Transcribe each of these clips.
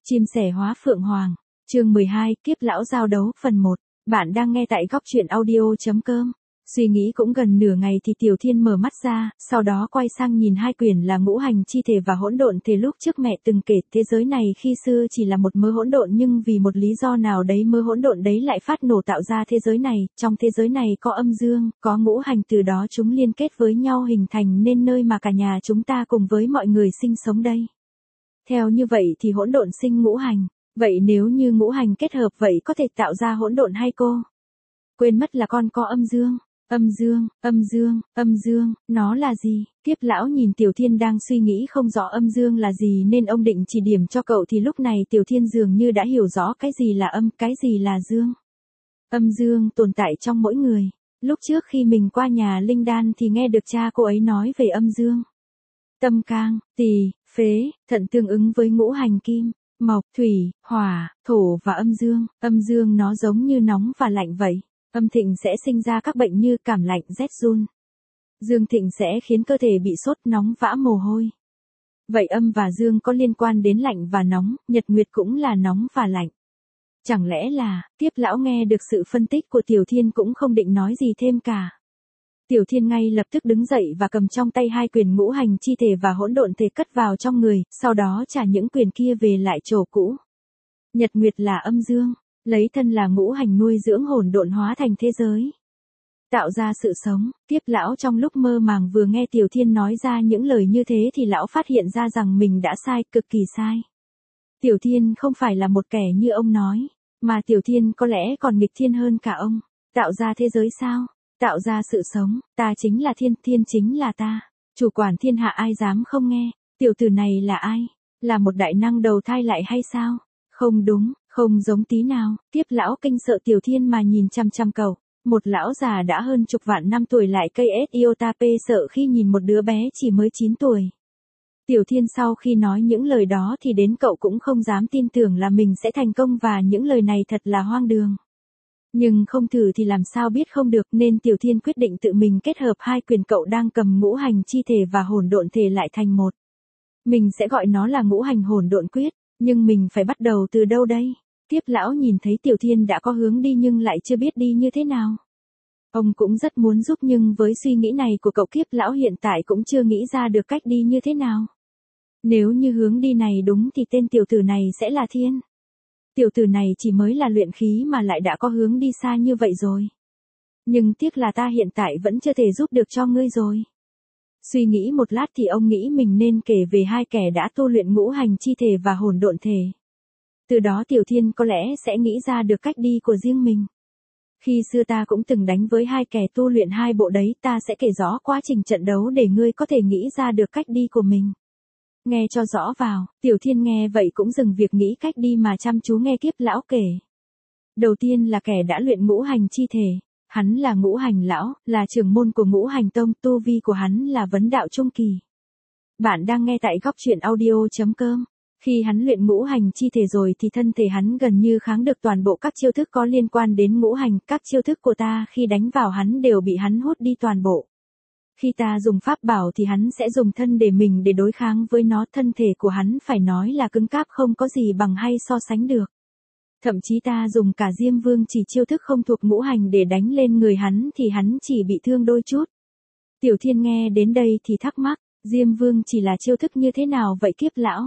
Chim sẻ hóa phượng hoàng. Chương 12, Kiếp lão giao đấu phần 1. Bạn đang nghe tại góc truyện audio.com. Suy nghĩ cũng gần nửa ngày thì Tiểu Thiên mở mắt ra, sau đó quay sang nhìn hai quyển là Ngũ Hành Chi Thể và Hỗn Độn Thể. Lúc trước mẹ từng kể thế giới này khi xưa chỉ là một mớ hỗn độn, nhưng vì một lý do nào đấy mớ hỗn độn đấy lại phát nổ tạo ra thế giới này. Trong thế giới này có âm dương, có ngũ hành, từ đó chúng liên kết với nhau hình thành nên nơi mà cả nhà chúng ta cùng với mọi người sinh sống đây. Theo như vậy thì hỗn độn sinh ngũ hành. Vậy nếu như ngũ hành kết hợp vậy có thể tạo ra hỗn độn hay cô? Quên mất là con có âm dương. Âm dương, nó là gì? Tiếp lão nhìn Tiểu Thiên đang suy nghĩ không rõ âm dương là gì nên ông định chỉ điểm cho cậu, thì lúc này Tiểu Thiên dường như đã hiểu rõ cái gì là âm, cái gì là dương. Âm dương tồn tại trong mỗi người. Lúc trước khi mình qua nhà Linh Đan thì nghe được cha cô ấy nói về âm dương. Tâm can, tỳ, phế, thận tương ứng với ngũ hành kim, mộc, thủy, hỏa, thổ và âm dương. Âm dương nó giống như nóng và lạnh vậy. Âm thịnh sẽ sinh ra các bệnh như cảm lạnh, rét run. Dương thịnh sẽ khiến cơ thể bị sốt, nóng, vã mồ hôi. Vậy âm và dương có liên quan đến lạnh và nóng, nhật nguyệt cũng là nóng và lạnh. Chẳng lẽ là, Tiếp lão nghe được sự phân tích của Tiểu Thiên cũng không định nói gì thêm cả. Tiểu Thiên ngay lập tức đứng dậy và cầm trong tay hai quyển Ngũ Hành Chi Thể và Hỗn Độn Thể cất vào trong người, sau đó trả những quyển kia về lại chỗ cũ. Nhật nguyệt là âm dương, lấy thân là ngũ hành nuôi dưỡng hỗn độn hóa thành thế giới, tạo ra sự sống. Tiếp lão trong lúc mơ màng vừa nghe Tiểu Thiên nói ra những lời như thế thì lão phát hiện ra rằng mình đã sai, cực kỳ sai. Tiểu Thiên không phải là một kẻ như ông nói, mà Tiểu Thiên có lẽ còn nghịch thiên hơn cả ông. Tạo ra thế giới sao? Tạo ra sự sống, ta chính là thiên, thiên chính là ta. Chủ quản thiên hạ ai dám không nghe? Tiểu tử này là ai? Là một đại năng đầu thai lại hay sao? Không đúng, không giống tí nào. Tiếp lão kinh sợ Tiểu Thiên mà nhìn chăm chăm cậu. Một lão già đã hơn chục vạn năm tuổi lại cây iota p sợ khi nhìn một đứa bé chỉ mới 9 tuổi. Tiểu Thiên sau khi nói những lời đó thì đến cậu cũng không dám tin tưởng là mình sẽ thành công, và những lời này thật là hoang đường. Nhưng không thử thì làm sao biết không được, nên Tiểu Thiên quyết định tự mình kết hợp hai quyền cậu đang cầm Ngũ Hành Chi Thể và Hỗn Độn Thể lại thành một. Mình sẽ gọi nó là Ngũ Hành Hỗn Độn Quyết, nhưng mình phải bắt đầu từ đâu đây? Tiếp lão nhìn thấy Tiểu Thiên đã có hướng đi nhưng lại chưa biết đi như thế nào. Ông cũng rất muốn giúp nhưng với suy nghĩ này của cậu, Kiếp lão hiện tại cũng chưa nghĩ ra được cách đi như thế nào. Nếu như hướng đi này đúng thì tên tiểu tử này sẽ là Thiên. Tiểu tử này chỉ mới là luyện khí mà lại đã có hướng đi xa như vậy rồi. Nhưng tiếc là ta hiện tại vẫn chưa thể giúp được cho ngươi rồi. Suy nghĩ một lát thì ông nghĩ mình nên kể về hai kẻ đã tu luyện Ngũ Hành Chi Thể và Hỗn Độn Thể. Từ đó Tiểu Thiên có lẽ sẽ nghĩ ra được cách đi của riêng mình. Khi xưa ta cũng từng đánh với hai kẻ tu luyện hai bộ đấy, ta sẽ kể rõ quá trình trận đấu để ngươi có thể nghĩ ra được cách đi của mình. Nghe cho rõ vào. Tiểu Thiên nghe vậy cũng dừng việc nghĩ cách đi mà chăm chú nghe Kiếp lão kể. Đầu tiên là kẻ đã luyện Ngũ Hành Chi Thể. Hắn là Ngũ Hành lão, là trưởng môn của Ngũ Hành Tông, tu vi của hắn là vấn đạo trung kỳ. Bạn đang nghe tại góc truyện audio.com. Khi hắn luyện Ngũ Hành Chi Thể rồi thì thân thể hắn gần như kháng được toàn bộ các chiêu thức có liên quan đến ngũ hành. Các chiêu thức của ta khi đánh vào hắn đều bị hắn hút đi toàn bộ. Khi ta dùng pháp bảo thì hắn sẽ dùng thân để mình để đối kháng với nó. Thân thể của hắn phải nói là cứng cáp, không có gì bằng hay so sánh được. Thậm chí ta dùng cả Diêm Vương chỉ chiêu thức không thuộc ngũ hành để đánh lên người hắn thì hắn chỉ bị thương đôi chút. Tiểu Thiên nghe đến đây thì thắc mắc, Diêm Vương chỉ là chiêu thức như thế nào vậy Kiếp lão?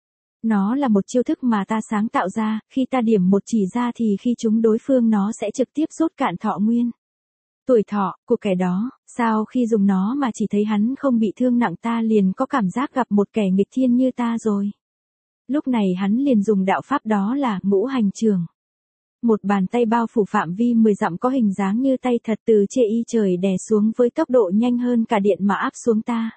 Nó là một chiêu thức mà ta sáng tạo ra, khi ta điểm một chỉ ra thì khi trúng đối phương nó sẽ trực tiếp rút cạn thọ nguyên, tuổi thọ của kẻ đó. Sau khi dùng nó mà chỉ thấy hắn không bị thương nặng, ta liền có cảm giác gặp một kẻ nghịch thiên như ta rồi. Lúc này hắn liền dùng đạo pháp đó là Ngũ Hành Trường. Một bàn tay bao phủ phạm vi 10 dặm có hình dáng như tay thật từ trên y trời đè xuống với tốc độ nhanh hơn cả điện mà áp xuống ta.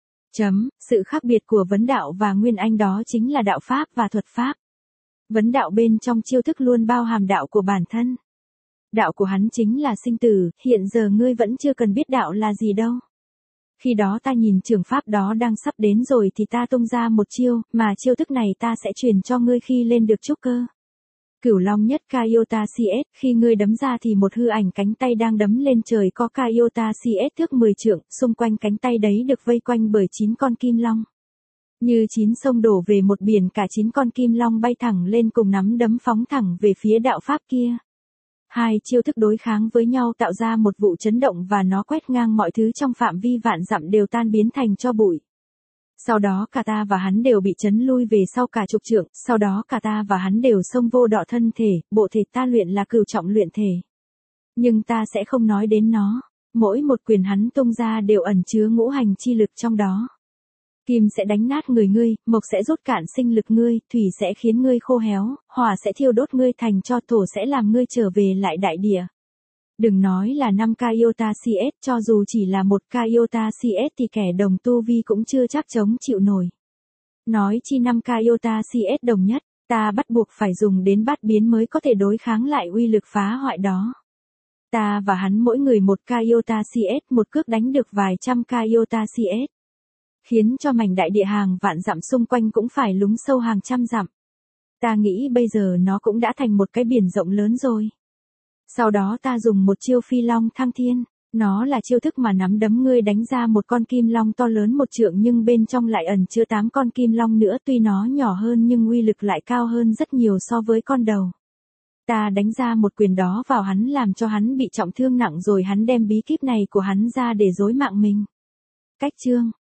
Sự khác biệt của vấn đạo và nguyên anh đó chính là đạo pháp và thuật pháp. Vấn đạo bên trong chiêu thức luôn bao hàm đạo của bản thân. Đạo của hắn chính là sinh tử, hiện giờ ngươi vẫn chưa cần biết đạo là gì đâu. Khi đó ta nhìn trường pháp đó đang sắp đến rồi thì ta tung ra một chiêu, mà chiêu thức này ta sẽ truyền cho ngươi khi lên được trúc cơ. Cửu Long nhất Kaiota CS, khi ngươi đấm ra thì một hư ảnh cánh tay đang đấm lên trời có Kaiota CS thước 10 trượng, xung quanh cánh tay đấy được vây quanh bởi 9 con kim long. Như 9 sông đổ về một biển, cả 9 con kim long bay thẳng lên cùng nắm đấm phóng thẳng về phía đạo pháp kia. Hai chiêu thức đối kháng với nhau tạo ra một vụ chấn động và nó quét ngang mọi thứ trong phạm vi vạn dặm đều tan biến thành tro bụi. Sau đó cả ta và hắn đều bị chấn lui về sau cả chục trượng, sau đó cả ta và hắn đều xông vô đọ thân thể, bộ thể ta luyện là cửu trọng luyện thể. Nhưng ta sẽ không nói đến nó, mỗi một quyền hắn tung ra đều ẩn chứa ngũ hành chi lực trong đó. Kim sẽ đánh nát người ngươi, mộc sẽ rút cạn sinh lực ngươi, thủy sẽ khiến ngươi khô héo, hỏa sẽ thiêu đốt ngươi thành tro, thổ sẽ làm ngươi trở về lại đại địa. Đừng nói là 5k iota CS, cho dù chỉ là 1k iota CS thì kẻ đồng tu vi cũng chưa chắc chống chịu nổi. Nói chi 5k iota CS đồng nhất, ta bắt buộc phải dùng đến bát biến mới có thể đối kháng lại uy lực phá hoại đó. Ta và hắn mỗi người 1k iota CS, một cước đánh được vài trăm k iota CS. Khiến cho mảnh đại địa hàng vạn dặm xung quanh cũng phải lún sâu hàng trăm dặm. Ta nghĩ bây giờ nó cũng đã thành một cái biển rộng lớn rồi. Sau đó ta dùng một chiêu phi long thăng thiên, nó là chiêu thức mà nắm đấm ngươi đánh ra một con kim long to lớn 1 trượng nhưng bên trong lại ẩn chứa 8 con kim long nữa, tuy nó nhỏ hơn nhưng uy lực lại cao hơn rất nhiều so với con đầu. Ta đánh ra một quyền đó vào hắn làm cho hắn bị trọng thương nặng rồi hắn đem bí kíp này của hắn ra để dối mạng mình. Cách chương